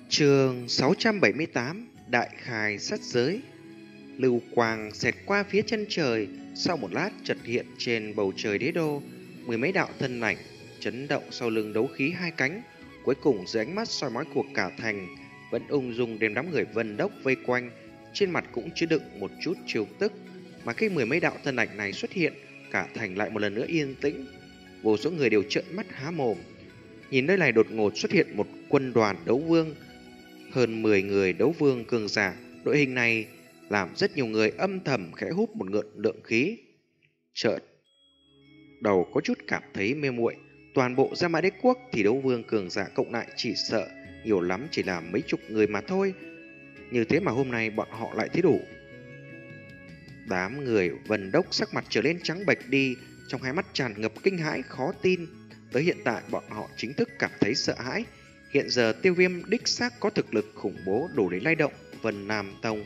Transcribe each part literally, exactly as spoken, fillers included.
Chương sáu trăm bảy mươi tám Đại khai sát giới. Lưu quang xẹt qua phía chân trời, sau một lát chợt hiện trên bầu trời đế đô, mười mấy đạo thân ảnh chấn động sau lưng đấu khí hai cánh, cuối cùng dưới ánh mắt soi mói của cả thành, vẫn ung dung đem đám người Vân Đốc vây quanh, trên mặt cũng chứa đựng một chút trêu tức. Mà khi mười mấy đạo thân ảnh này xuất hiện, cả thành lại một lần nữa yên tĩnh, vô số người đều trợn mắt há mồm. Nhìn nơi này đột ngột xuất hiện một quân đoàn đấu vương, hơn mười người đấu vương cường giả. Đội hình này làm rất nhiều người âm thầm khẽ hút một ngụm lượng khí. Chợt đầu có chút cảm thấy mê muội. Toàn bộ Gia Mã Đế quốc thì đấu vương cường giả cộng lại chỉ sợ nhiều lắm chỉ là mấy chục người mà thôi. Như thế mà hôm nay bọn họ lại thấy đủ. Đám người Vân Đốc sắc mặt trở lên trắng bệch đi, trong hai mắt tràn ngập kinh hãi khó tin. Tới hiện tại bọn họ chính thức cảm thấy sợ hãi. Hiện giờ Tiêu Viêm đích xác có thực lực khủng bố đủ để lay động Vân Nam Tông.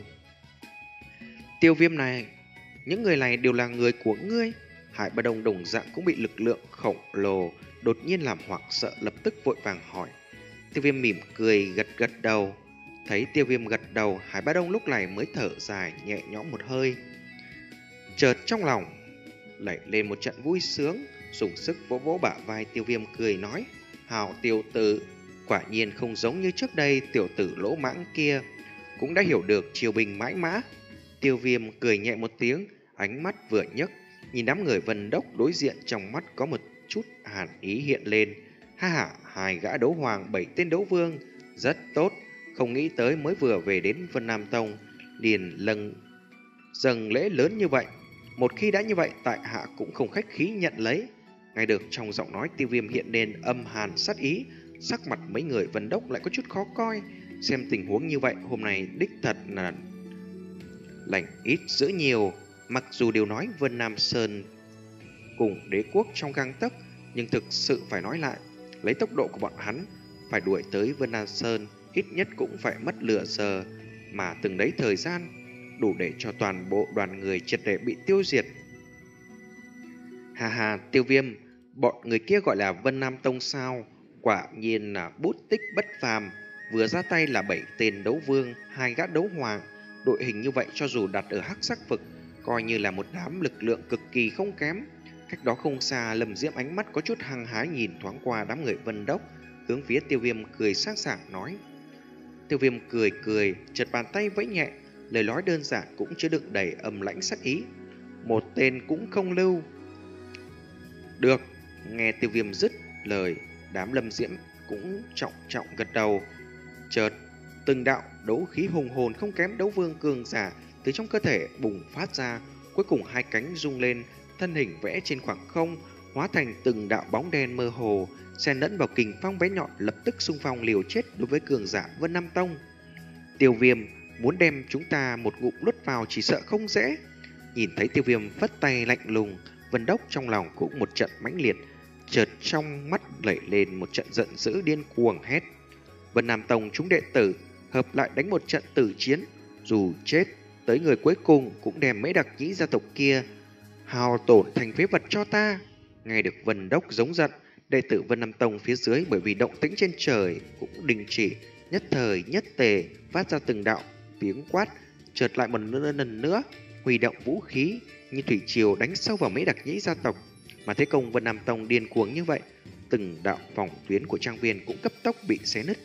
Tiêu Viêm này, những người này đều là người của ngươi. Hải Ba Đông đồng dạng cũng bị lực lượng khổng lồ đột nhiên làm hoảng sợ, lập tức vội vàng hỏi. Tiêu Viêm mỉm cười gật gật đầu. Thấy Tiêu Viêm gật đầu, Hải Ba Đông lúc này mới thở dài nhẹ nhõm một hơi. Chợt trong lòng lẩy lên một trận vui sướng, dùng sức vỗ vỗ bả vai Tiêu Viêm cười nói: Hảo tiểu tử, quả nhiên không giống như trước đây tiểu tử lỗ mãng kia, cũng đã hiểu được triều bình mãi mã. Tiêu Viêm cười nhẹ một tiếng, ánh mắt vừa nhấc, nhìn đám người Vân Đốc đối diện, trong mắt có một chút hàn ý hiện lên. Ha ha, hai gã đấu hoàng, bảy tên đấu vương, rất tốt. Không nghĩ tới mới vừa về đến Vân Nam Tông liền lần dâng lễ lớn như vậy. Một khi đã như vậy, tại hạ cũng không khách khí nhận lấy. Ngay được trong giọng nói Tiêu Viêm hiện lên âm hàn sát ý. Sắc mặt mấy người Vân Đốc lại có chút khó coi. Xem tình huống như vậy, hôm nay đích thật là lành ít dữ nhiều. Mặc dù đều nói Vân Nam Sơn cùng đế quốc trong gang tấc, nhưng thực sự phải nói lại, lấy tốc độ của bọn hắn, phải đuổi tới Vân Nam Sơn ít nhất cũng phải mất lửa giờ. Mà từng đấy thời gian đủ để cho toàn bộ đoàn người triệt để bị tiêu diệt. Hà hà, Tiêu Viêm, bọn người kia gọi là Vân Nam Tông sao? Quả nhiên là bút tích bất phàm. Vừa ra tay là bảy tên đấu vương, hai gã đấu hoàng. Đội hình như vậy cho dù đặt ở hắc sắc vực, coi như là một đám lực lượng cực kỳ không kém. Cách đó không xa, Lâm Diễm ánh mắt có chút hăng hái nhìn thoáng qua đám người Vân Đốc, hướng phía Tiêu Viêm cười sáng sảng nói. Tiêu Viêm cười cười, chợt bàn tay vẫy nhẹ, lời nói đơn giản cũng chứa đựng đầy âm lãnh sắc ý. Một tên cũng không lưu. Được. Nghe Tiêu Viêm dứt lời, đám Lâm Diễm cũng trọng trọng gật đầu. Chợt từng đạo đấu khí hùng hồn không kém đấu vương cường giả từ trong cơ thể bùng phát ra, cuối cùng hai cánh rung lên, thân hình vẽ trên khoảng không, hóa thành từng đạo bóng đen mơ hồ, xen lẫn vào kình phong bé nhọn, lập tức xung phong liều chết đối với cường giả Vân Nam Tông. Tiêu Viêm muốn đem chúng ta một ngụm nuốt vào chỉ sợ không dễ. Nhìn thấy Tiêu Viêm phất tay lạnh lùng, Vân Đốc trong lòng cũng một trận mãnh liệt, chợt trong mắt lẩy lên một trận giận dữ điên cuồng hét. Vân Nam Tông chúng đệ tử hợp lại đánh một trận tử chiến, dù chết tới người cuối cùng cũng đem mấy đặc nhĩ gia tộc kia hao tổn thành phế vật cho ta. Nghe được Vân Đốc giống giận, đệ tử Vân Nam Tông phía dưới bởi vì động tĩnh trên trời cũng đình chỉ, nhất thời nhất tề phát ra từng đạo tiếng quát, chợt lại một lần nữa huy động vũ khí như thủy triều đánh sâu vào mấy đặc nhĩ gia tộc. Mà thế công Vân Nam Tông điên cuồng như vậy, từng đạo phòng tuyến của trang viên cũng cấp tốc bị xé nứt.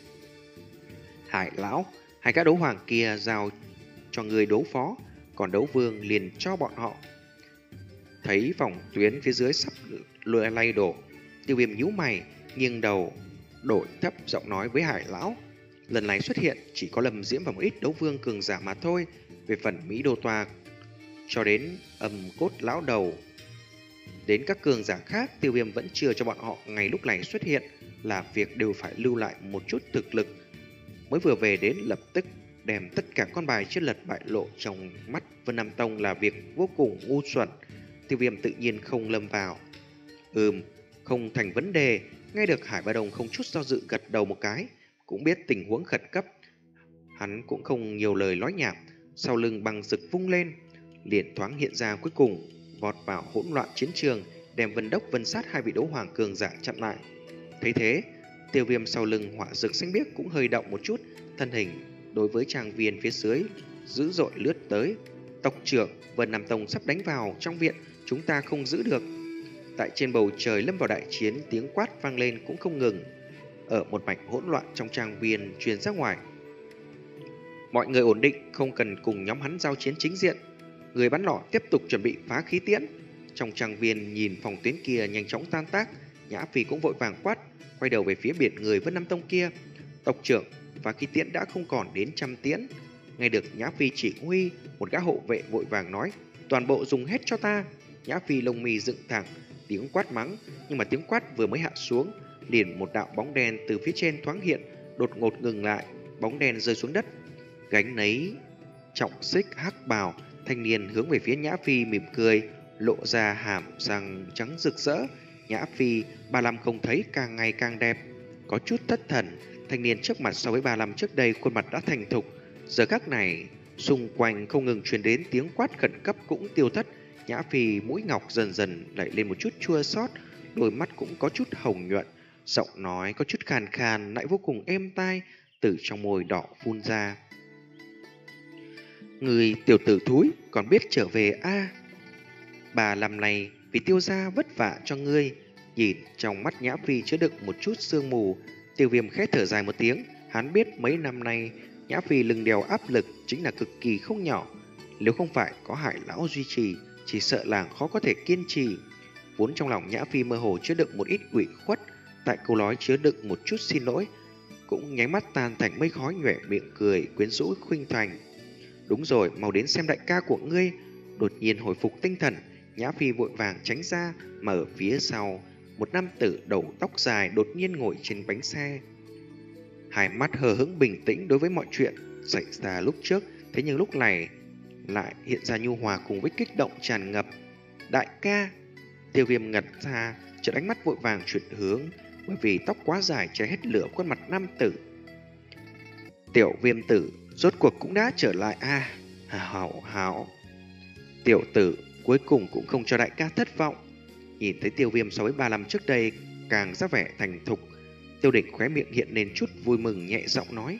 Hải lão, hai gã đấu hoàng kia giao cho người đấu phó, còn đấu vương liền cho bọn họ. Thấy phòng tuyến phía dưới sắp lùi lay đổ, Tiêu Viêm nhíu mày, nghiêng đầu đổi thấp giọng nói với Hải lão. Lần này xuất hiện chỉ có Lâm Diễm và một ít đấu vương cường giả mà thôi. Về phần Mỹ Đô Toa cho đến âm cốt lão đầu, đến các cường giả khác, Tiêu Viêm vẫn chưa cho bọn họ ngày lúc này xuất hiện, là việc đều phải lưu lại một chút thực lực. Mới vừa về đến lập tức đem tất cả con bài trên lật bại lộ trong mắt Vân Nam Tông là việc vô cùng ngu xuẩn. Tiêu Viêm tự nhiên không lâm vào. Ừm, không thành vấn đề. Nghe được Hải Ba Đông không chút do dự gật đầu một cái, cũng biết tình huống khẩn cấp. Hắn cũng không nhiều lời nói nhảm, sau lưng băng rực vung lên, liền thoáng hiện ra, cuối cùng vọt vào hỗn loạn chiến trường, đem Vân Đốc Vân Sát hai vị đấu hoàng cường giả chặn lại. Thấy thế, Tiêu Viêm sau lưng hỏa dược xanh biếc cũng hơi động một chút, thân hình đối với trang viên phía dưới dữ dội lướt tới. Tộc trưởng, Vân Nam Tông sắp đánh vào trong viện, chúng ta không giữ được. Tại trên bầu trời lâm vào đại chiến, tiếng quát vang lên cũng không ngừng. Ở một mảnh hỗn loạn trong trang viên truyền ra ngoài. Mọi người ổn định, không cần cùng nhóm hắn giao chiến chính diện. Người bắn lọ tiếp tục chuẩn bị phá khí tiễn. Trong trang viên nhìn phòng tuyến kia nhanh chóng tan tác, Nhã Phi cũng vội vàng quát, quay đầu về phía biển người Vân Nam Tông kia. Tộc trưởng, phá khí tiễn đã không còn đến trăm tiễn. Nghe được Nhã Phi chỉ huy, một gã hộ vệ vội vàng nói, toàn bộ dùng hết cho ta. Nhã Phi lông mì dựng thẳng, tiếng quát mắng, nhưng mà tiếng quát vừa mới hạ xuống, liền một đạo bóng đen từ phía trên thoáng hiện, đột ngột ngừng lại, bóng đen rơi xuống đất. Gánh nấy trọng xích hắc bào, thanh niên hướng về phía Nhã Phi mỉm cười, lộ ra hàm răng trắng rực rỡ. Nhã Phi, ba năm không thấy càng ngày càng đẹp. Có chút thất thần, thanh niên trước mặt so với ba năm trước đây khuôn mặt đã thành thục. Giờ khắc này, xung quanh không ngừng truyền đến tiếng quát khẩn cấp cũng tiêu thất. Nhã Phi mũi ngọc dần dần đẩy lên một chút chua xót, đôi mắt cũng có chút hồng nhuận, giọng nói có chút khàn khàn lại vô cùng êm tai, từ trong môi đỏ phun ra. Người tiểu tử thúi còn biết trở về a à? Bà làm này vì Tiêu gia vất vả cho ngươi. Nhìn trong mắt Nhã Phi chứa đựng một chút sương mù, Tiêu Viêm khẽ thở dài một tiếng. Hắn biết mấy năm nay Nhã Phi lưng đèo áp lực chính là cực kỳ không nhỏ. Nếu không phải có Hải lão duy trì, chỉ sợ làng khó có thể kiên trì. Vốn trong lòng Nhã Phi mơ hồ chứa đựng một ít ủy khuất, tại câu nói chứa đựng một chút xin lỗi, cũng nháy mắt tan thành mây khói, nhoẻn miệng cười quyến rũ khuynh thành. Đúng rồi, mau đến xem đại ca của ngươi. Đột nhiên hồi phục tinh thần, Nhã Phi vội vàng tránh ra, mà ở phía sau, một nam tử đầu tóc dài đột nhiên ngồi trên bánh xe. Hai mắt hờ hững bình tĩnh đối với mọi chuyện xảy ra lúc trước, thế nhưng lúc này lại hiện ra nhu hòa cùng với kích động tràn ngập. Đại ca! Tiêu Viêm ngẩn ra, chợt ánh mắt vội vàng chuyển hướng, bởi vì tóc quá dài che hết lửa khuôn mặt nam tử. Tiểu Viêm tử rốt cuộc cũng đã trở lại a à? Hảo hảo. Tiểu tử cuối cùng cũng không cho đại ca thất vọng. Nhìn thấy Tiêu Viêm so với ba năm trước đây càng ra vẻ thành thục, Tiêu Đỉnh khóe miệng hiện lên chút vui mừng, nhẹ giọng nói.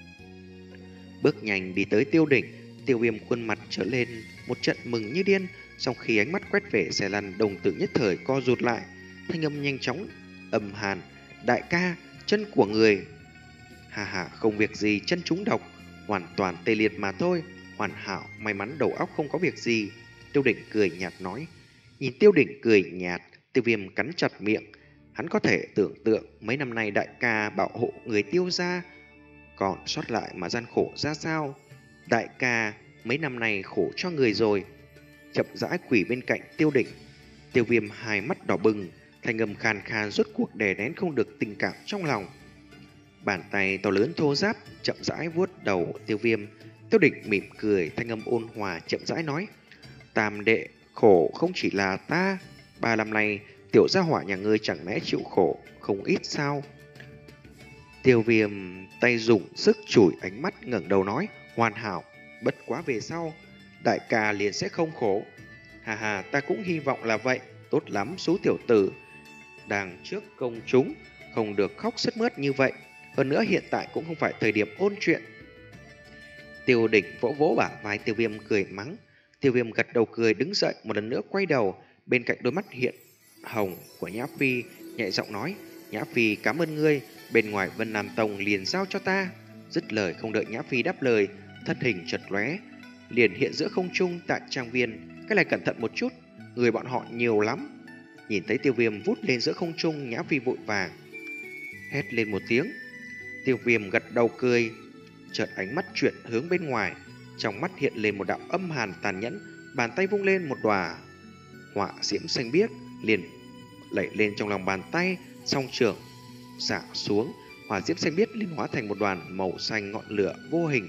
Bước nhanh đi tới Tiêu Đỉnh, Tiêu Viêm khuôn mặt trở lên một trận mừng như điên. Sau khi ánh mắt quét về xe lăn, đồng tử nhất thời co rụt lại, thanh âm nhanh chóng âm hàn. Đại ca, chân của người. Hà hà, không việc gì, chân trúng độc, hoàn toàn tê liệt mà thôi. Hoàn hảo, may mắn đầu óc không có việc gì. Tiêu Đỉnh cười nhạt nói. Nhìn Tiêu Đỉnh cười nhạt, Tiêu Viêm cắn chặt miệng. Hắn có thể tưởng tượng mấy năm nay đại ca bảo hộ người Tiêu gia, còn sót lại mà gian khổ ra sao. Đại ca mấy năm nay khổ cho người rồi. Chậm rãi quỳ bên cạnh Tiêu Đỉnh. Tiêu Viêm hai mắt đỏ bừng, thanh âm khàn khàn rốt cuộc đè nén không được tình cảm trong lòng. Bàn tay to lớn thô ráp chậm rãi vuốt đầu Tiêu Viêm. Tiêu Đỉnh mỉm cười, thanh âm ôn hòa chậm rãi nói. Tam đệ, khổ không chỉ là ta. Ba năm nay tiểu gia hỏa nhà ngươi chẳng lẽ chịu khổ không ít sao? Tiêu Viêm tay dùng sức chùi ánh mắt, ngẩng đầu nói. Hoàn hảo, bất quá về sau đại ca liền sẽ không khổ. Hà hà, ta cũng hy vọng là vậy. Tốt lắm, số tiểu tử đằng trước công chúng, không được khóc sướt mướt như vậy. Hơn nữa hiện tại cũng không phải thời điểm ôn chuyện. Tiêu Đỉnh vỗ vỗ bả vai Tiêu Viêm cười mắng. Tiêu Viêm gật đầu cười đứng dậy, một lần nữa quay đầu. Bên cạnh đôi mắt hiện hồng của Nhã Phi, nhẹ giọng nói. Nhã Phi cảm ơn ngươi, bên ngoài Vân Nam Tông liền giao cho ta. Dứt lời không đợi Nhã Phi đáp lời, thân hình chật lóe liền hiện giữa không trung tại trang viên. Cái này cẩn thận một chút, người bọn họ nhiều lắm. Nhìn thấy Tiêu Viêm vút lên giữa không trung, Nhã Phi vội vàng hét lên một tiếng. Tiêu Viêm gật đầu cười, chợt ánh mắt chuyển hướng bên ngoài, trong mắt hiện lên một đạo âm hàn tàn nhẫn, bàn tay vung lên một đóa hỏa diễm xanh biếc liền lẩy lên trong lòng bàn tay, song trường xả xuống, hỏa diễm xanh biếc liền hóa thành một đoàn màu xanh ngọn lửa vô hình.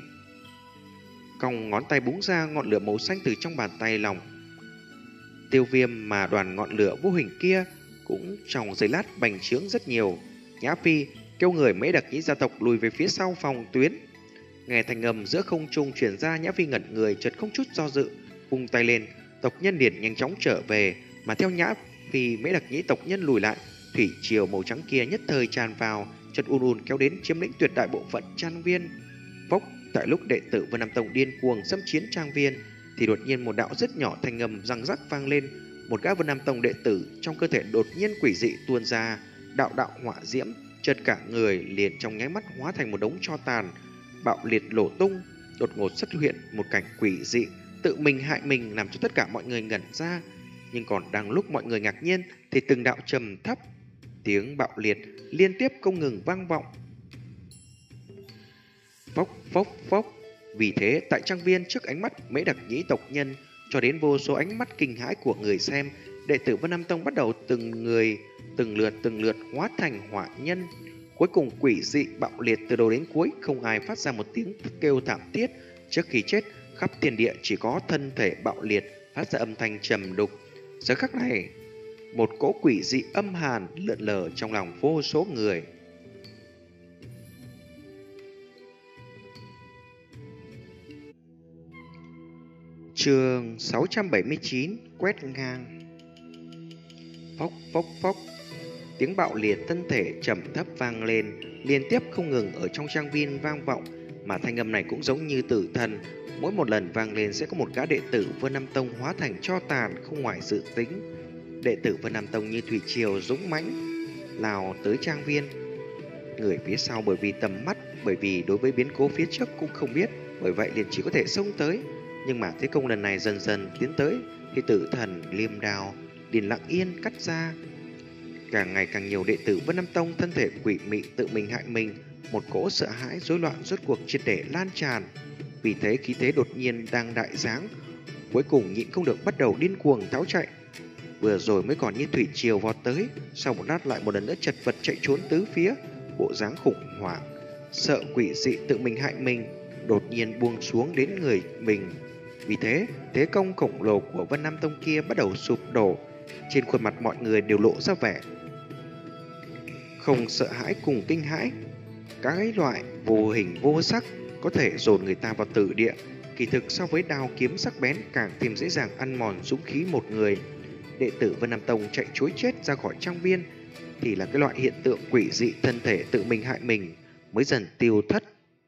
Cong ngón tay búng ra, ngọn lửa màu xanh từ trong bàn tay lòng Tiêu Viêm mà đoàn ngọn lửa vô hình kia cũng trong giây lát bành trướng rất nhiều. Nhã Phi kêu người mấy đặc nhĩ gia tộc lùi về phía sau phòng tuyến. Nghe thanh âm giữa không trung truyền ra, Nhã Phi ngẩn người, chợt không chút do dự vung tay lên, tộc nhân liền nhanh chóng trở về, mà theo Nhã Phi mấy đặc nhĩ tộc nhân lùi lại, thủy triều màu trắng kia nhất thời tràn vào, chợt ùn ùn kéo đến chiếm lĩnh tuyệt đại bộ phận trang viên. Phốc, tại lúc đệ tử Vân Nam Tông điên cuồng xâm chiến trang viên thì đột nhiên một đạo rất nhỏ thanh âm răng rắc vang lên. Một gã Vân Nam Tông đệ tử trong cơ thể đột nhiên quỷ dị tuôn ra đạo đạo hỏa diễm, chợt cả người liền trong nháy mắt hóa thành một đống tro tàn, bạo liệt nổ tung. Đột ngột xuất hiện một cảnh quỷ dị, tự mình hại mình, làm cho tất cả mọi người ngẩn ra. Nhưng còn đang lúc mọi người ngạc nhiên thì từng đạo trầm thấp tiếng bạo liệt liên tiếp không ngừng vang vọng. Phốc phốc phốc. Vì thế tại trang viên, trước ánh mắt mấy đặc nhĩ tộc nhân cho đến vô số ánh mắt kinh hãi của người xem, đệ tử Vân Nam Tông bắt đầu từng người từng lượt từng lượt hóa thành hỏa nhân. Cuối cùng quỷ dị bạo liệt từ đầu đến cuối, không ai phát ra một tiếng kêu thảm thiết. Trước khi chết, khắp thiên địa chỉ có thân thể bạo liệt phát ra âm thanh trầm đục. Giờ khắc này, một cỗ quỷ dị âm hàn lượn lờ trong lòng vô số người. Chương sáu trăm bảy mươi chín, quét ngang. Phốc phốc phốc. Tiếng bạo liệt thân thể trầm thấp vang lên, liên tiếp không ngừng ở trong trang viên vang vọng, mà thanh âm này cũng giống như tử thần, mỗi một lần vang lên sẽ có một gã đệ tử Vân Nam Tông hóa thành tro tàn, không ngoài dự tính. Đệ tử Vân Nam Tông như thủy triều dũng mãnh lao tới trang viên. Người phía sau bởi vì tầm mắt, bởi vì đối với biến cố phía trước cũng không biết, bởi vậy liền chỉ có thể xông tới. Nhưng mà thế công lần này dần dần tiến tới thì tử thần liêm đao liền lặng yên cắt ra. Càng ngày càng nhiều đệ tử Vân Nam Tông thân thể quỷ mị tự mình hại mình, một cỗ sợ hãi rối loạn rốt cuộc triệt để lan tràn. Vì thế khí thế đột nhiên đang đại giáng, cuối cùng nhịn không được bắt đầu điên cuồng tháo chạy. Vừa rồi mới còn như thủy triều vọt tới, sau một lát lại một lần nữa chật vật chạy trốn tứ phía, bộ dáng khủng hoảng, sợ quỷ dị tự mình hại mình đột nhiên buông xuống đến người mình. Vì thế, thế công khổng lồ của Vân Nam Tông kia bắt đầu sụp đổ. Trên khuôn mặt mọi người đều lộ ra vẻ không sợ hãi cùng kinh hãi. Cái loại vô hình vô sắc có thể dồn người ta vào tử địa, kỳ thực so với đao kiếm sắc bén càng thêm dễ dàng ăn mòn dũng khí một người. Đệ tử Vân Nam Tông chạy trối chết ra khỏi trang viên thì là cái loại hiện tượng quỷ dị thân thể tự mình hại mình mới dần tiêu thất.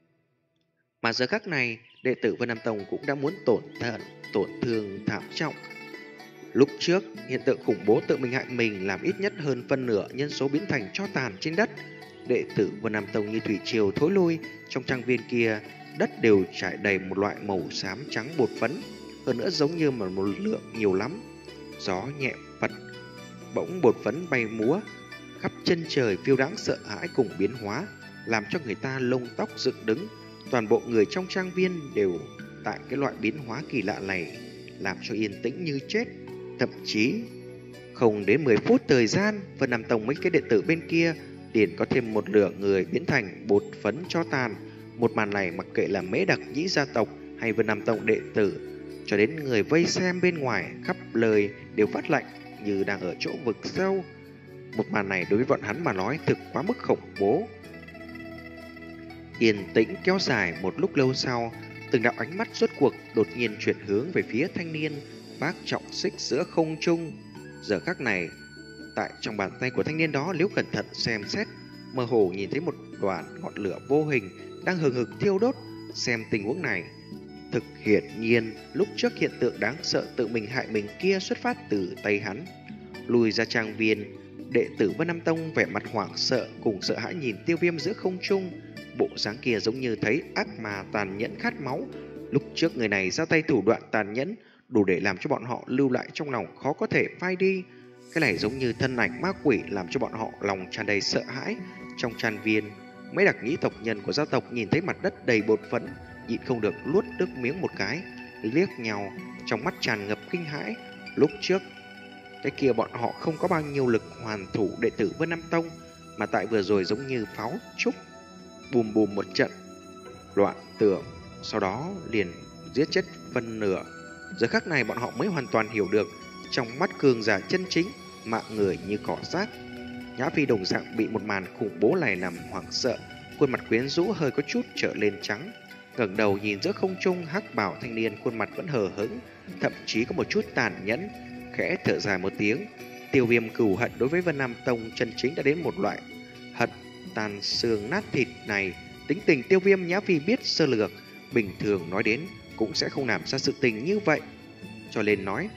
Mà giờ khắc này, đệ tử Vân Nam Tông cũng đã muốn tổn thận, tổn thương thảm trọng. Lúc trước, hiện tượng khủng bố tự mình hại mình làm ít nhất hơn phân nửa nhân số biến thành tro tàn trên đất. Đệ tử Vân Nam Tông như thủy triều thối lui, trong trang viên kia, đất đều trải đầy một loại màu xám trắng bột phấn, hơn nữa giống như mà một lượng nhiều lắm. Gió nhẹ phật, bỗng bột phấn bay múa, khắp chân trời phiêu đáng sợ hãi cùng biến hóa, làm cho người ta lông tóc dựng đứng. Toàn bộ người trong trang viên đều tại cái loại biến hóa kỳ lạ này, làm cho yên tĩnh như chết. Thậm chí không đến mười phút thời gian, Vân Nam Tông mấy cái đệ tử bên kia liền có thêm một lửa người biến thành bột phấn cho tàn. Một màn này mặc kệ là Mễ Đặc Nhĩ gia tộc hay Vân Nam Tông đệ tử, cho đến người vây xem bên ngoài khắp lời đều phát lạnh như đang ở chỗ vực sâu. Một màn này đối với bọn hắn mà nói thực quá mức khủng bố. Yên tĩnh kéo dài một lúc lâu sau, từng đạo ánh mắt rốt cuộc đột nhiên chuyển hướng về phía thanh niên vác trọng xích giữa không trung. Giờ khắc này, tại trong bàn tay của thanh niên đó, nếu cẩn thận xem xét, mơ hồ nhìn thấy một đoàn ngọn lửa vô hình đang hừng hực thiêu đốt. Xem tình huống này, thực hiển nhiên lúc trước hiện tượng đáng sợ tự mình hại mình kia xuất phát từ tay hắn. Lùi ra trang viên, đệ tử Vân Nam Tông vẻ mặt hoảng sợ cùng sợ hãi nhìn Tiêu Viêm giữa không trung. Bộ dáng kia giống như thấy ác mà tàn nhẫn khát máu. Lúc trước người này ra tay thủ đoạn tàn nhẫn đủ để làm cho bọn họ lưu lại trong lòng khó có thể phai đi. Cái này giống như thân ảnh ma quỷ, làm cho bọn họ lòng tràn đầy sợ hãi. Trong trang viên, mấy đặc nhĩ tộc nhân của gia tộc nhìn thấy mặt đất đầy bột phấn, nhịn không được nuốt nước miếng một cái, liếc nhau, trong mắt tràn ngập kinh hãi. Lúc trước, cái kia bọn họ không có bao nhiêu lực hoàn thủ đệ tử Vân Nam Tông, mà tại vừa rồi giống như pháo trúc, bùm bùm một trận loạn tưởng, sau đó liền giết chết phân nửa. Giờ khắc này bọn họ mới hoàn toàn hiểu được, trong mắt cường giả chân chính, mạng người như cỏ rác. Nhã Phi đồng dạng bị một màn khủng bố này làm hoảng sợ, khuôn mặt quyến rũ hơi có chút trở lên trắng, ngẩng đầu nhìn giữa không trung hắc bào thanh niên, khuôn mặt vẫn hờ hững, thậm chí có một chút tàn nhẫn, khẽ thở dài một tiếng. Tiêu Viêm cừu hận đối với Vân Nam Tông chân chính đã đến một loại hận tàn xương nát thịt này. Tính tình Tiêu Viêm Nhã Phi biết sơ lược, bình thường nói đến cũng sẽ không làm ra sự tình như vậy. Cho nên nói,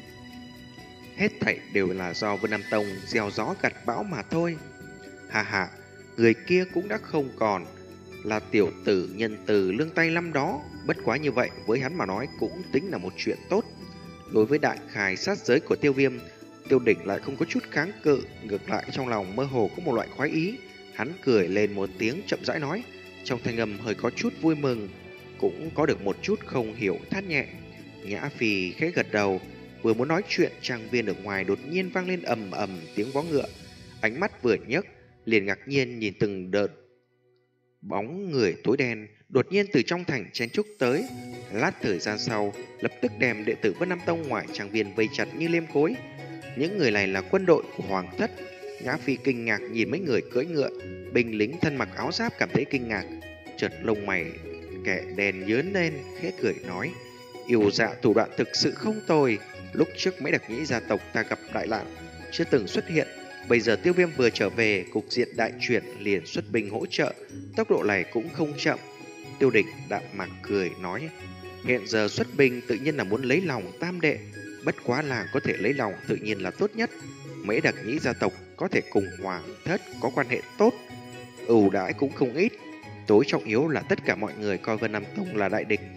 hết thảy đều là do Vân Nam Tông gieo gió gặt bão mà thôi. Hà hà, người kia cũng đã không còn là tiểu tử nhân từ lương tay năm đó. Bất quá như vậy với hắn mà nói cũng tính là một chuyện tốt. Đối với đại khải sát giới của Tiêu Viêm, Tiêu Đỉnh lại không có chút kháng cự, ngược lại trong lòng mơ hồ có một loại khoái ý. Hắn cười lên một tiếng chậm rãi nói, trong thanh âm hơi có chút vui mừng, cũng có được một chút không hiểu thắt nhẹ. Nhã Phi khẽ gật đầu, vừa muốn nói chuyện, trang viên ở ngoài đột nhiên vang lên ầm ầm tiếng vó ngựa. Ánh mắt vừa nhấc, liền ngạc nhiên nhìn từng đợt bóng người tối đen đột nhiên từ trong thành chen trúc tới. Lát thời gian sau, lập tức đem đệ tử Vân Nam Tông ngoài trang viên vây chặt như liêm khối. Những người này là quân đội của Hoàng Thất. Nhã Phi kinh ngạc nhìn mấy người cưỡi ngựa, binh lính thân mặc áo giáp cảm thấy kinh ngạc, chợt lông mày kẻ đèn nhớn lên, khẽ cười nói: yêu dạ thủ đoạn thực sự không tồi. Lúc trước mấy đặc nhĩ gia tộc ta gặp đại nạn chưa từng xuất hiện, bây giờ Tiêu Viêm vừa trở về, cục diện đại chuyển, liền xuất binh hỗ trợ, tốc độ này cũng không chậm. Tiêu Địch đạm mạc cười nói: hiện giờ xuất binh tự nhiên là muốn lấy lòng tam đệ, bất quá là có thể lấy lòng tự nhiên là tốt nhất. Mấy đặc nhĩ gia tộc có thể cùng Hoàng Thất có quan hệ tốt, ưu đãi cũng không ít. Tối trọng yếu là tất cả mọi người coi Vân Nam Tông là đại địch.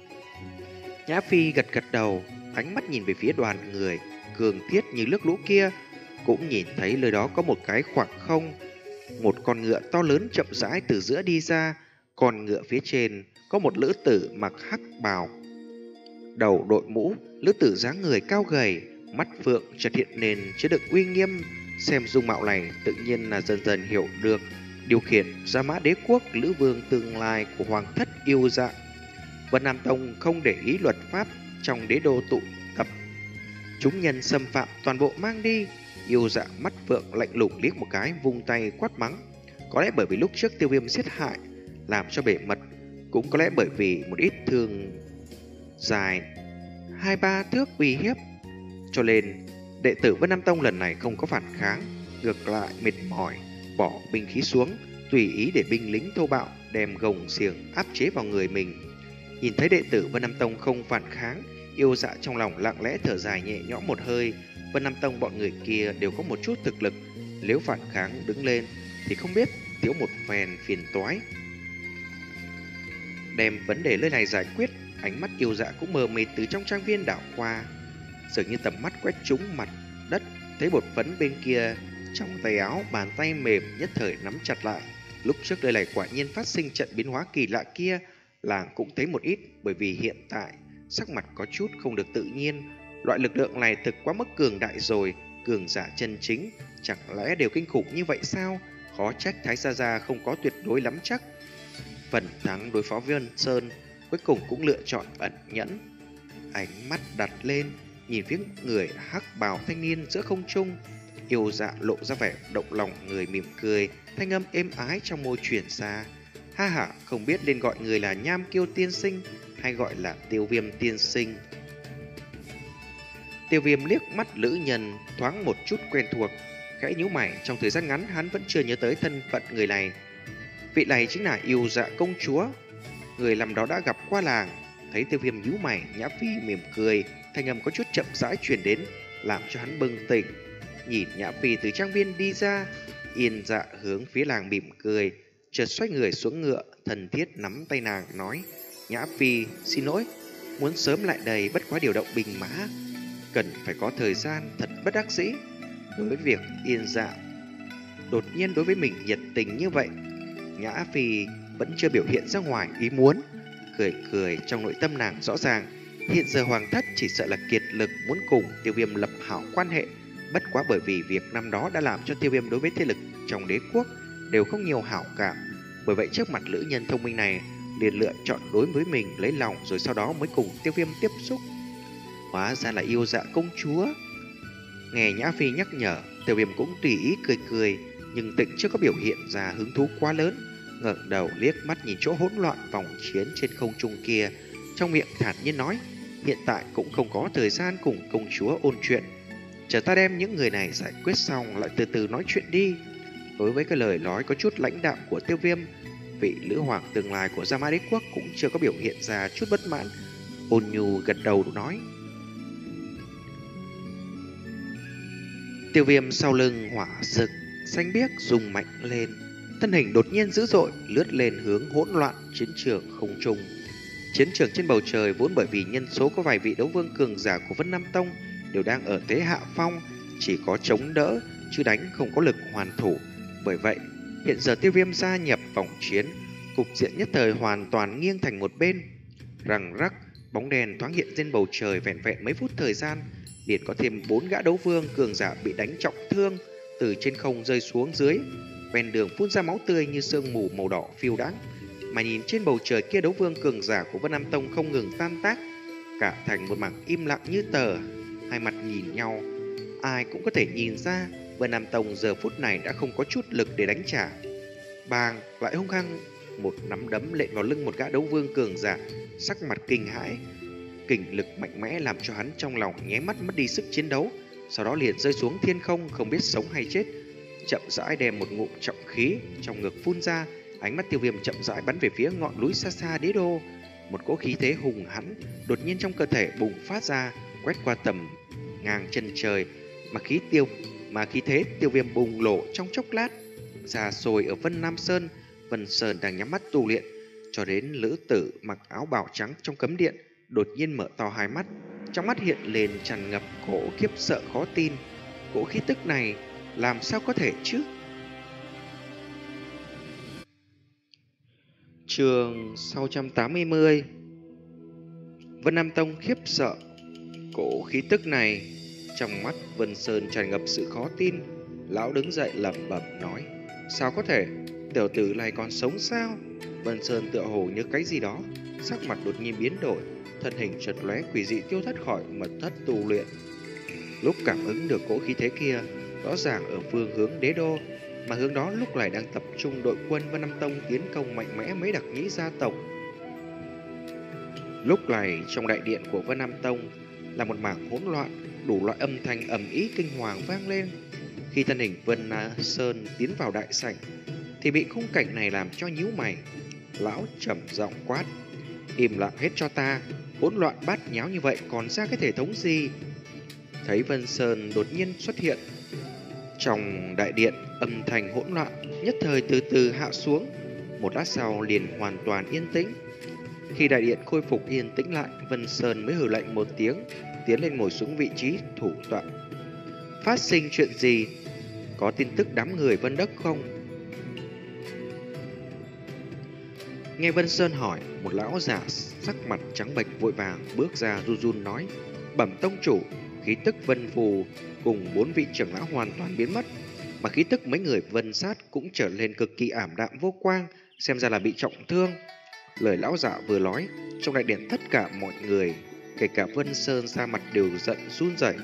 Nhã Phi gật gật đầu, ánh mắt nhìn về phía đoàn người cường thiết như nước lũ kia, cũng nhìn thấy nơi đó có một cái khoảng không. Một con ngựa to lớn chậm rãi từ giữa đi ra, con ngựa phía trên có một lữ tử mặc hắc bào, đầu đội mũ. Lữ tử dáng người cao gầy, mắt phượng chợt hiện lên chứa đựng uy nghiêm. Xem dung mạo này tự nhiên là dần dần hiểu được điều khiển Gia Mã Đế quốc lữ vương tương lai của Hoàng Thất yêu dạ. Vân Nam Tông không để ý luật pháp trong đế đô tụ tập, chúng nhân xâm phạm toàn bộ mang đi. Yêu dạ mắt phượng lạnh lùng liếc một cái, vung tay quát mắng. Có lẽ bởi vì lúc trước Tiêu Viêm giết hại làm cho bể mật, cũng có lẽ bởi vì một ít thương dài hai ba thước uy hiếp, cho nên đệ tử Vân Nam Tông lần này không có phản kháng, ngược lại mệt mỏi bỏ binh khí xuống, tùy ý để binh lính thô bạo đem gồng xiềng áp chế vào người mình. Nhìn thấy đệ tử Vân Nam Tông không phản kháng, yêu dạ trong lòng lặng lẽ thở dài nhẹ nhõm một hơi. Vân Nam Tông bọn người kia đều có một chút thực lực, nếu phản kháng đứng lên thì không biết thiếu một phen phiền toái. Đem vấn đề nơi này giải quyết, ánh mắt yêu dạ cũng mờ mịt từ trong trang viên đảo qua, dường như tầm mắt quét trúng mặt đất, thấy bột phấn bên kia trong tay áo, bàn tay mềm nhất thời nắm chặt lại. Lúc trước đây này quả nhiên phát sinh trận biến hóa kỳ lạ kia, làng cũng thấy một ít, bởi vì hiện tại sắc mặt có chút không được tự nhiên. Loại lực lượng này thực quá mức cường đại rồi, cường giả chân chính chẳng lẽ đều kinh khủng như vậy sao? Khó trách Thái Gia Gia không có tuyệt đối lắm chắc. Phần thắng đối phó với Vân Sơn, cuối cùng cũng lựa chọn ẩn nhẫn. Ánh mắt đặt lên, nhìn phía người hắc bào thanh niên giữa không trung, yêu dạ lộ ra vẻ động lòng người, mỉm cười, thanh âm êm ái trong môi truyền xa. Ha ha, không biết nên gọi người là Nham Kiêu tiên sinh hay gọi là Tiêu Viêm tiên sinh. Tiêu Viêm liếc mắt lữ nhân thoáng một chút quen thuộc, khẽ nhíu mày. Trong thời gian ngắn hắn vẫn chưa nhớ tới thân phận người này. Vị này chính là yêu dạ công chúa, người làm đó đã gặp qua làng. Thấy Tiêu Viêm nhíu mày, Nhã Phi mỉm cười, thanh âm có chút chậm rãi truyền đến, làm cho hắn bừng tỉnh. Nhìn Nhã Phi từ trang viên đi ra, yên dạ hướng phía làng mỉm cười, chợt xoay người xuống ngựa, thân thiết nắm tay nàng nói: Nhã Phi, xin lỗi, muốn sớm lại đây, bất quá điều động binh mã cần phải có thời gian, thật bất đắc dĩ. Đối với việc yên dạ đột nhiên đối với mình nhiệt tình như vậy, Nhã Phi vẫn chưa biểu hiện ra ngoài ý muốn, cười cười trong nội tâm nàng rõ ràng. Hiện giờ Hoàng Thất chỉ sợ là kiệt lực muốn cùng Tiêu Viêm lập hảo quan hệ, bất quá bởi vì việc năm đó đã làm cho Tiêu Viêm đối với thế lực trong đế quốc đều không nhiều hảo cảm, bởi vậy trước mặt lữ nhân thông minh này liền lựa chọn đối với mình lấy lòng, rồi sau đó mới cùng Tiêu Viêm tiếp xúc. Hóa ra là yêu dạ công chúa. Nghe Nhã Phi nhắc nhở, Tiêu Viêm cũng tùy ý cười cười, nhưng tịnh chưa có biểu hiện ra hứng thú quá lớn, ngẩng đầu liếc mắt nhìn chỗ hỗn loạn vòng chiến trên không trung kia, trong miệng thản nhiên nói: hiện tại cũng không có thời gian cùng công chúa ôn chuyện, chờ ta đem những người này giải quyết xong lại từ từ nói chuyện đi. Đối với cái lời nói có chút lãnh đạm của Tiêu Viêm, vị Lữ Hoàng tương lai của Gia Mã Đế Quốc cũng chưa có biểu hiện ra chút bất mãn. Ôn nhu gật đầu nói. Tiêu Viêm sau lưng hỏa rực xanh biếc rung mạnh lên, thân hình đột nhiên dữ dội lướt lên hướng hỗn loạn chiến trường không trung. Chiến trường trên bầu trời vốn bởi vì nhân số có vài vị đấu vương cường giả của Vân Nam Tông đều đang ở thế hạ phong, chỉ có chống đỡ chứ đánh không có lực hoàn thủ. Bởi vậy, hiện giờ Tiêu Viêm gia nhập vòng chiến, cục diện nhất thời hoàn toàn nghiêng thành một bên. Răng rắc, bóng đèn thoáng hiện trên bầu trời, vẹn vẹn mấy phút thời gian, liền có thêm bốn gã đấu vương cường giả bị đánh trọng thương, từ trên không rơi xuống dưới, ven đường phun ra máu tươi như sương mù màu đỏ phiêu đãng. Mà nhìn trên bầu trời kia, đấu vương cường giả của Vân Nam Tông không ngừng tan tác, cả thành một mảng im lặng như tờ, hai mặt nhìn nhau. Ai cũng có thể nhìn ra Vân Nam Tông giờ phút này đã không có chút lực để đánh trả. Bàng lại hung hăng một nắm đấm lện vào lưng một gã đấu vương cường giả, sắc mặt kinh hãi. Kình lực mạnh mẽ làm cho hắn trong lòng nháy mắt mất đi sức chiến đấu, sau đó liền rơi xuống thiên không không biết sống hay chết. Chậm rãi đem một ngụm trọng khí trong ngực phun ra, ánh mắt Tiêu Viêm chậm rãi bắn về phía ngọn núi xa xa Đế Đô. Một cỗ khí thế hùng hãn đột nhiên trong cơ thể bùng phát ra, quét qua tầm ngang chân trời, mà khí tiêu mà khí thế Tiêu Viêm bùng lộ trong chốc lát. Xa xôi ở Vân Nam Sơn, Vân Sơn đang nhắm mắt tu luyện, cho đến lữ tử mặc áo bào trắng trong cấm điện đột nhiên mở to hai mắt, trong mắt hiện lên tràn ngập cỗ khiếp sợ khó tin. Cỗ khí tức này làm sao có thể chứ? Chương sáu trăm tám mươi. Vân Nam Tông khiếp sợ. Cỗ khí tức này, trong mắt Vân Sơn tràn ngập sự khó tin. Lão đứng dậy lẩm bẩm nói: sao có thể? Tiểu tử này còn sống sao? Vân Sơn tựa hồ nhớ cái gì đó, sắc mặt đột nhiên biến đổi, thân hình chợt lóe quỷ dị tiêu thất khỏi mật thất tu luyện. Lúc cảm ứng được cỗ khí thế kia, rõ ràng ở phương hướng Đế Đô, mà hướng đó lúc này đang tập trung đội quân Vân Nam Tông tiến công mạnh mẽ mấy đặc nhĩ gia tộc. Lúc này trong đại điện của Vân Nam Tông là một mảng hỗn loạn, đủ loại âm thanh ầm ĩ kinh hoàng vang lên. Khi thân hình Vân Na Sơn tiến vào đại sảnh, thì bị khung cảnh này làm cho nhíu mày. Lão trầm giọng quát: im lặng hết cho ta, hỗn loạn bát nháo như vậy còn ra cái thể thống gì? Thấy Vân Sơn đột nhiên xuất hiện trong đại điện, âm thanh hỗn loạn nhất thời từ từ hạ xuống, một lát sau liền hoàn toàn yên tĩnh. Khi đại điện khôi phục yên tĩnh lại, Vân Sơn mới hừ lạnh một tiếng, tiến lên ngồi xuống vị trí thủ tọa. Phát sinh chuyện gì? Có tin tức đám người Vân Đất không? Nghe Vân Sơn hỏi, một lão giả sắc mặt trắng bệch vội vàng bước ra run run nói: bẩm tông chủ, khí tức Vân Phù cùng bốn vị trưởng lão hoàn toàn biến mất, mà khí tức mấy người Vân Sát cũng trở lên cực kỳ ảm đạm vô quang, xem ra là bị trọng thương. Lời lão giả vừa nói, trong đại điện tất cả mọi người, kể cả Vân Sơn ra mặt đều giận run rẩy.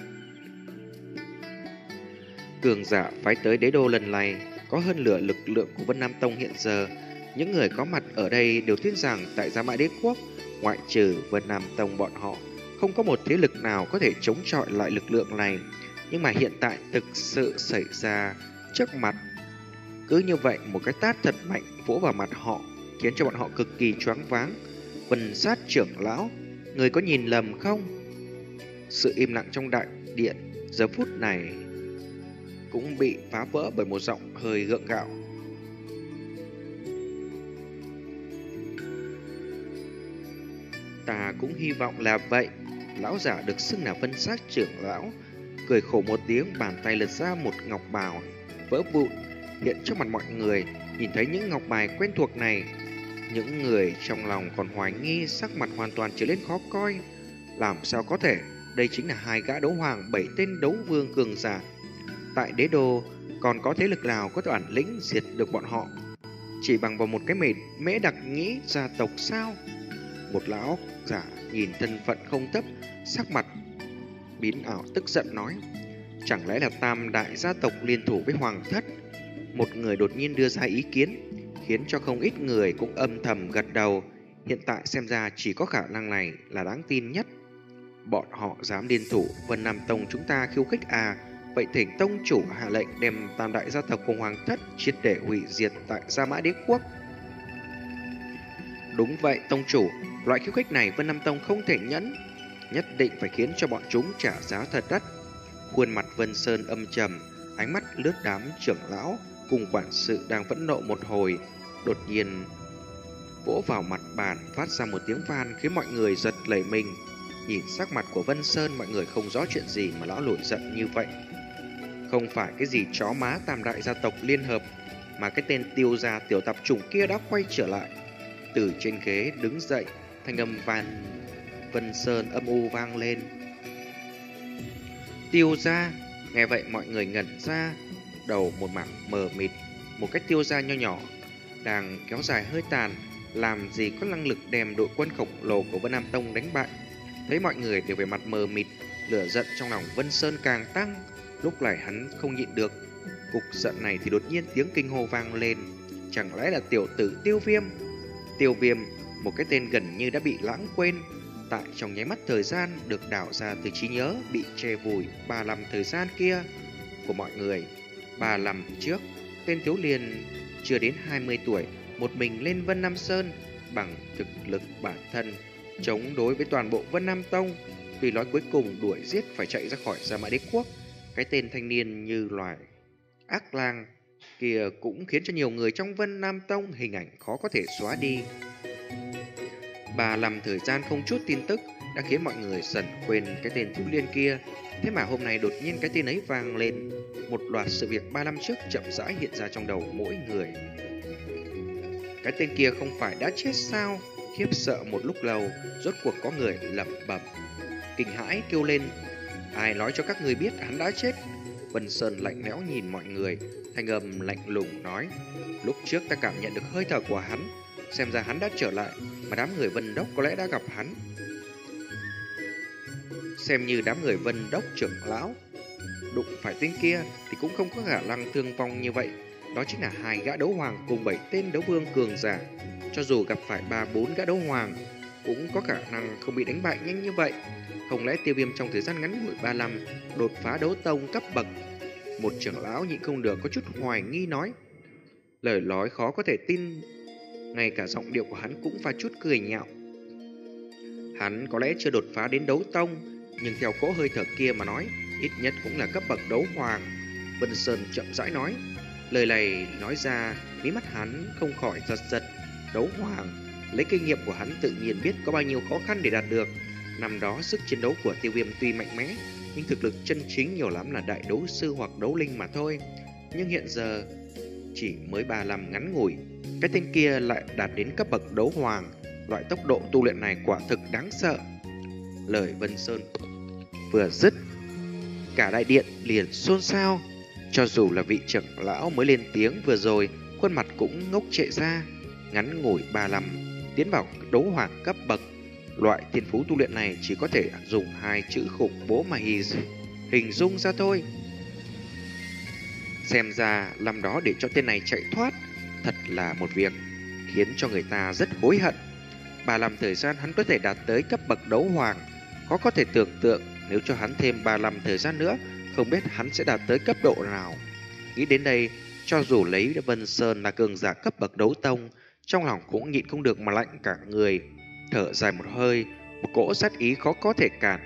Cường giả phái tới Đế Đô lần này có hơn nửa lực lượng của Vân Nam Tông hiện giờ. Những người có mặt ở đây đều tin rằng tại Gia Mã Đế Quốc, ngoại trừ Vân Nam Tông bọn họ, không có một thế lực nào có thể chống chọi lại lực lượng này. Nhưng mà hiện tại thực sự xảy ra trước mặt. Cứ như vậy một cái tát thật mạnh vỗ vào mặt họ, khiến cho bọn họ cực kỳ choáng váng. Vân Sát trưởng lão, người có nhìn lầm không? Sự im lặng trong đại điện giờ phút này cũng bị phá vỡ bởi một giọng hơi gượng gạo. Ta cũng hy vọng là vậy. Lão giả được xưng là Vân Sát trưởng lão cười khổ một tiếng, bàn tay lật ra một ngọc bào vỡ vụn hiện trước mặt mọi người. Nhìn thấy những ngọc bài quen thuộc này, những người trong lòng còn hoài nghi sắc mặt hoàn toàn trở lên khó coi. Làm sao có thể? Đây chính là hai gã đấu hoàng, bảy tên đấu vương cường giả. Tại Đế Đô còn có thế lực nào có bản lĩnh diệt được bọn họ chỉ bằng vào một cái mệt mễ đặc nhĩ gia tộc sao? Một lão giả nhìn thân phận không thấp, sắc mặt biến ảo tức giận nói: chẳng lẽ là tam đại gia tộc liên thủ với hoàng thất? Một người đột nhiên đưa ra ý kiến, khiến cho không ít người cũng âm thầm gật đầu. Hiện tại xem ra chỉ có khả năng này là đáng tin nhất. Bọn họ dám liên thủ Vân Nam Tông chúng ta khiêu khích à? Vậy thỉnh tông chủ hạ lệnh đem tam đại gia tộc cùng hoàng thất triệt để hủy diệt tại Gia Mã Đế quốc. Đúng vậy tông chủ, loại khiêu khích này Vân Nam Tông không thể nhẫn, nhất định phải khiến cho bọn chúng trả giá thật đắt. Khuôn mặt Vân Sơn âm trầm, ánh mắt lướt đám trưởng lão cùng quản sự đang phẫn nộ một hồi, đột nhiên vỗ vào mặt bàn phát ra một tiếng van khiến mọi người giật lẩy mình. Nhìn sắc mặt của Vân Sơn, mọi người không rõ chuyện gì mà lão nổi giận như vậy. Không phải cái gì chó má tam đại gia tộc liên hợp, mà cái tên Tiêu gia tiểu tạp chủng kia đã quay trở lại. Từ trên ghế đứng dậy, thanh âm van Vân Sơn âm u vang lên. Tiêu gia. Nghe vậy mọi người ngẩn ra, đầu một mảng mờ mịt. Một cái tiêu gia nho nhỏ đang kéo dài hơi tàn, làm gì có năng lực đem đội quân khổng lồ của Vân Nam Tông đánh bại. Thấy mọi người đều về mặt mờ mịt, lửa giận trong lòng Vân Sơn càng tăng. Lúc này hắn không nhịn được cục giận này thì đột nhiên tiếng kinh hô vang lên. Chẳng lẽ là tiểu tử Tiêu Viêm? Tiêu Viêm, một cái tên gần như đã bị lãng quên, tại trong nháy mắt thời gian được đảo ra từ trí nhớ, bị che vùi ba năm thời gian kia của mọi người. Ba năm trước, tên thiếu niên chưa đến hai mươi tuổi, một mình lên Vân Nam Sơn bằng thực lực bản thân chống đối với toàn bộ Vân Nam Tông. Tuy nói cuối cùng đuổi giết phải chạy ra khỏi Gia Mã Đế quốc, cái tên thanh niên như loài ác lang kia cũng khiến cho nhiều người trong Vân Nam Tông hình ảnh khó có thể xóa đi. Ba năm thời gian không chút tin tức đã khiến mọi người dần quên cái tên thiếu niên kia. Thế mà hôm nay đột nhiên cái tên ấy vang lên. Một loạt sự việc ba năm trước chậm rãi hiện ra trong đầu mỗi người. Cái tên kia không phải đã chết sao? Khiếp sợ một lúc lâu, rốt cuộc có người lẩm bẩm, kinh hãi kêu lên: ai nói cho các người biết hắn đã chết? Vân Sơn lạnh lẽo nhìn mọi người, thanh âm lạnh lùng nói: lúc trước ta cảm nhận được hơi thở của hắn, xem ra hắn đã trở lại, mà đám người Vân Đốc có lẽ đã gặp hắn. Xem như đám người Vân Đốc trưởng lão đụng phải tên kia thì cũng không có khả năng thương vong như vậy. Đó chính là hai gã đấu hoàng cùng bảy tên đấu vương cường giả. Cho dù gặp phải ba bốn gã đấu hoàng cũng có khả năng không bị đánh bại nhanh như vậy. Không lẽ Tiêu Viêm trong thời gian ngắn ngủi ba năm đột phá đấu tông cấp bậc? Một trưởng lão nhịn không được có chút hoài nghi nói. Lời nói khó có thể tin, ngay cả giọng điệu của hắn cũng pha chút cười nhạo. Hắn có lẽ chưa đột phá đến đấu tông, nhưng theo cỗ hơi thở kia mà nói, ít nhất cũng là cấp bậc đấu hoàng. Vân Sơn chậm rãi nói. Lời này nói ra, mí mắt hắn không khỏi giật giật. Đấu hoàng, lấy kinh nghiệm của hắn tự nhiên biết có bao nhiêu khó khăn để đạt được. Năm đó sức chiến đấu của Tiêu Viêm tuy mạnh mẽ, nhưng thực lực chân chính nhiều lắm là đại đấu sư hoặc đấu linh mà thôi. Nhưng hiện giờ chỉ mới ba năm ngắn ngủi, cái tên kia lại đạt đến cấp bậc đấu hoàng. Loại tốc độ tu luyện này quả thực đáng sợ. Lời Vân Sơn vừa dứt, cả đại điện liền xôn xao. Cho dù là vị trưởng lão mới lên tiếng vừa rồi, khuôn mặt cũng ngốc trệ ra. Ngắn ngủi ba năm tiến vào đấu hoàng cấp bậc, loại thiên phú tu luyện này chỉ có thể dùng hai chữ khủng bố mà hình dung ra thôi. Xem ra năm đó để cho tên này chạy thoát thật là một việc khiến cho người ta rất hối hận. Ba năm thời gian hắn có thể đạt tới cấp bậc đấu hoàng, khó có thể tưởng tượng nếu cho hắn thêm ba năm thời gian nữa, không biết hắn sẽ đạt tới cấp độ nào. Nghĩ đến đây, cho dù lấy Vân Sơn là cường giả cấp bậc đấu tông, trong lòng cũng nhịn không được mà lạnh cả người. Thở dài một hơi, một cỗ sát ý khó có thể cản.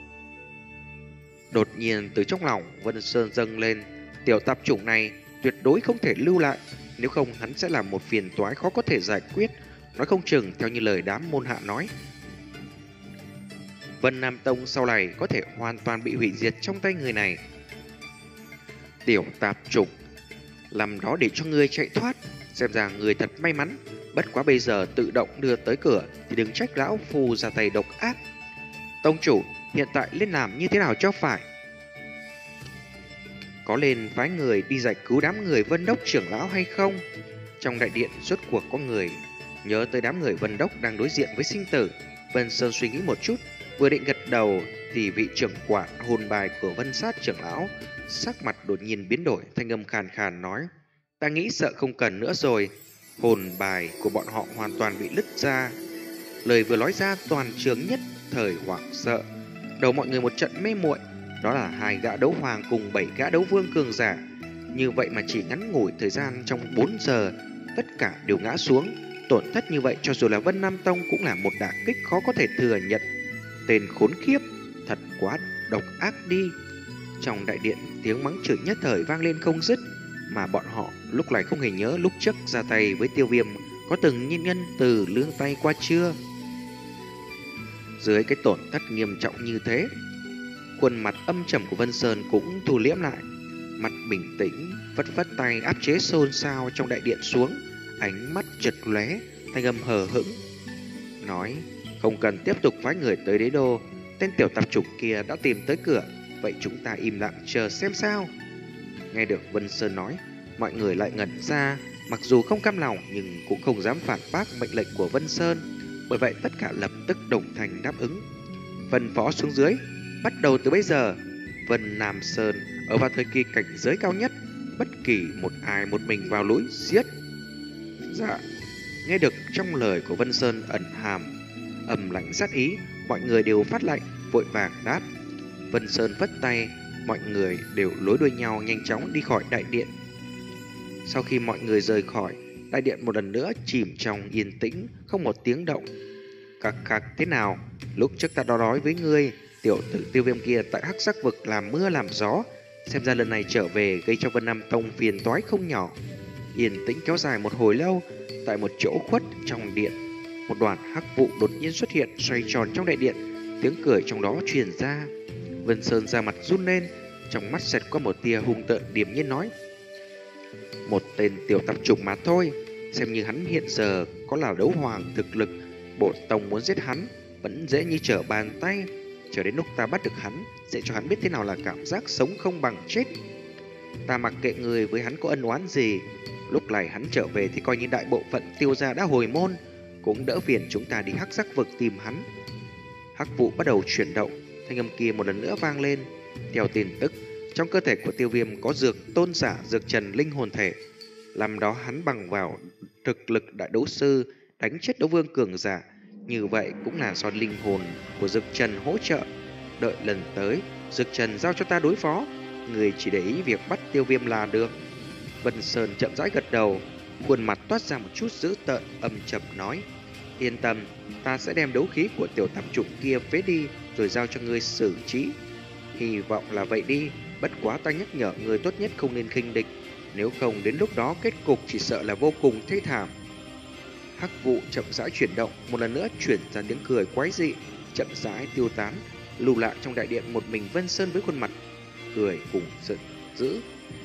Đột nhiên từ trong lòng Vân Sơn dâng lên, tiểu tạp chủng này tuyệt đối không thể lưu lại, nếu không hắn sẽ là một phiền toái khó có thể giải quyết. Nói không chừng theo như lời đám môn hạ nói, Vân Nam Tông sau này có thể hoàn toàn bị hủy diệt trong tay người này. Tiểu tạp chủng, làm đó để cho ngươi chạy thoát, xem ra người thật may mắn. Bất quá bây giờ tự động đưa tới cửa thì đừng trách lão phù ra tay độc ác. Tông chủ, hiện tại nên làm như thế nào cho phải? Có lên phái người đi giải cứu đám người Vân Đốc trưởng lão hay không? Trong đại điện rốt cuộc có người nhớ tới đám người Vân Đốc đang đối diện với sinh tử. Vân Sơn suy nghĩ một chút, vừa định gật đầu thì vị trưởng quản hồn bài của Vân Sát trưởng lão sắc mặt đột nhiên biến đổi, thanh âm khàn khàn nói: ta nghĩ sợ không cần nữa rồi. Hồn bài của bọn họ hoàn toàn bị lứt ra. Lời vừa nói ra toàn trường nhất thời hoảng sợ, đầu mọi người một trận mê muội. đó là hai gã đấu hoàng cùng bảy gã đấu vương cường giả. Như vậy mà chỉ ngắn ngủi thời gian trong bốn giờ, tất cả đều ngã xuống. Tổn thất như vậy cho dù là Vân Nam Tông cũng là một đả kích khó có thể thừa nhận. Tên khốn khiếp, thật quá độc ác đi. Trong đại điện, tiếng mắng chửi nhất thời vang lên không dứt, mà bọn họ lúc này không hề nhớ lúc trước ra tay với Tiêu Viêm có từng nhân nhân từ lương tay qua chưa. Dưới cái tổn thất nghiêm trọng như thế, khuôn mặt âm trầm của Vân Sơn cũng thu liễm lại, mặt bình tĩnh, vất vất tay áp chế xôn xao trong đại điện xuống, ánh mắt chật lóe, thanh âm hờ hững nói: không cần tiếp tục phái người tới đế đô, tên tiểu tạp chủng kia đã tìm tới cửa, vậy chúng ta im lặng chờ xem sao. Nghe được Vân Sơn nói, mọi người lại ngẩn ra, mặc dù không cam lòng nhưng cũng không dám phản bác mệnh lệnh của Vân Sơn, bởi vậy tất cả lập tức đồng thanh đáp ứng. Phân phó xuống dưới, bắt đầu từ bây giờ, Vân Nam Sơn ở vào thời kỳ cảnh giới cao nhất, bất kỳ một ai một mình vào núi giết. Dạ. Nghe được trong lời của Vân Sơn ẩn hàm ầm lạnh sát ý, mọi người đều phát lạnh, vội vàng đáp. Vân Sơn vất tay, mọi người đều nối đuôi nhau nhanh chóng đi khỏi đại điện. Sau khi mọi người rời khỏi, đại điện một lần nữa chìm trong yên tĩnh, không một tiếng động. Cặc cặc, thế nào? Lúc trước ta đã nói với ngươi, tiểu tử Tiêu Viêm kia tại Hắc Sắc Vực làm mưa làm gió, xem ra lần này trở về gây cho Vân Nam Tông phiền toái không nhỏ. Yên tĩnh kéo dài một hồi lâu, tại một chỗ khuất trong điện, một đoàn hắc vụ đột nhiên xuất hiện xoay tròn trong đại điện, tiếng cười trong đó truyền ra. Vân Sơn ra mặt run lên, trong mắt xẹt qua một tia hung tợn, điềm nhiên nói: một tên tiểu tạp chủng mà thôi, xem như hắn hiện giờ có là đấu hoàng thực lực, bộ tông muốn giết hắn vẫn dễ như trở bàn tay. Chờ đến lúc ta bắt được hắn, sẽ cho hắn biết thế nào là cảm giác sống không bằng chết. Ta mặc kệ người với hắn có ân oán gì, lúc này hắn trở về thì coi như đại bộ phận Tiêu gia đã hồi môn, cũng đỡ phiền chúng ta đi Hắc Sắc Vực tìm hắn. Hắc vụ bắt đầu chuyển động, thanh âm kia một lần nữa vang lên. Theo tin tức, trong cơ thể của Tiêu Viêm có dược tôn giả dược trần linh hồn thể. Làm đó hắn bằng vào thực lực đại đấu sư đánh chết đấu vương cường giả, như vậy cũng là do linh hồn của dược trần hỗ trợ. Đợi lần tới, dược trần giao cho ta đối phó, người chỉ để ý việc bắt Tiêu Viêm là được. Vân Sơn chậm rãi gật đầu, khuôn mặt toát ra một chút dữ tợn, âm trầm nói: yên tâm, ta sẽ đem đấu khí của tiểu tạp chủng kia phế đi rồi giao cho ngươi xử trí. Hy vọng là vậy đi, bất quá ta nhắc nhở người tốt nhất không nên khinh địch, nếu không đến lúc đó kết cục chỉ sợ là vô cùng thê thảm. Hắc vụ chậm rãi chuyển động, một lần nữa chuyển ra tiếng cười quái dị, chậm rãi tiêu tán, lưu lại trong đại điện một mình Vân Sơn với khuôn mặt cười cùng giận dữ.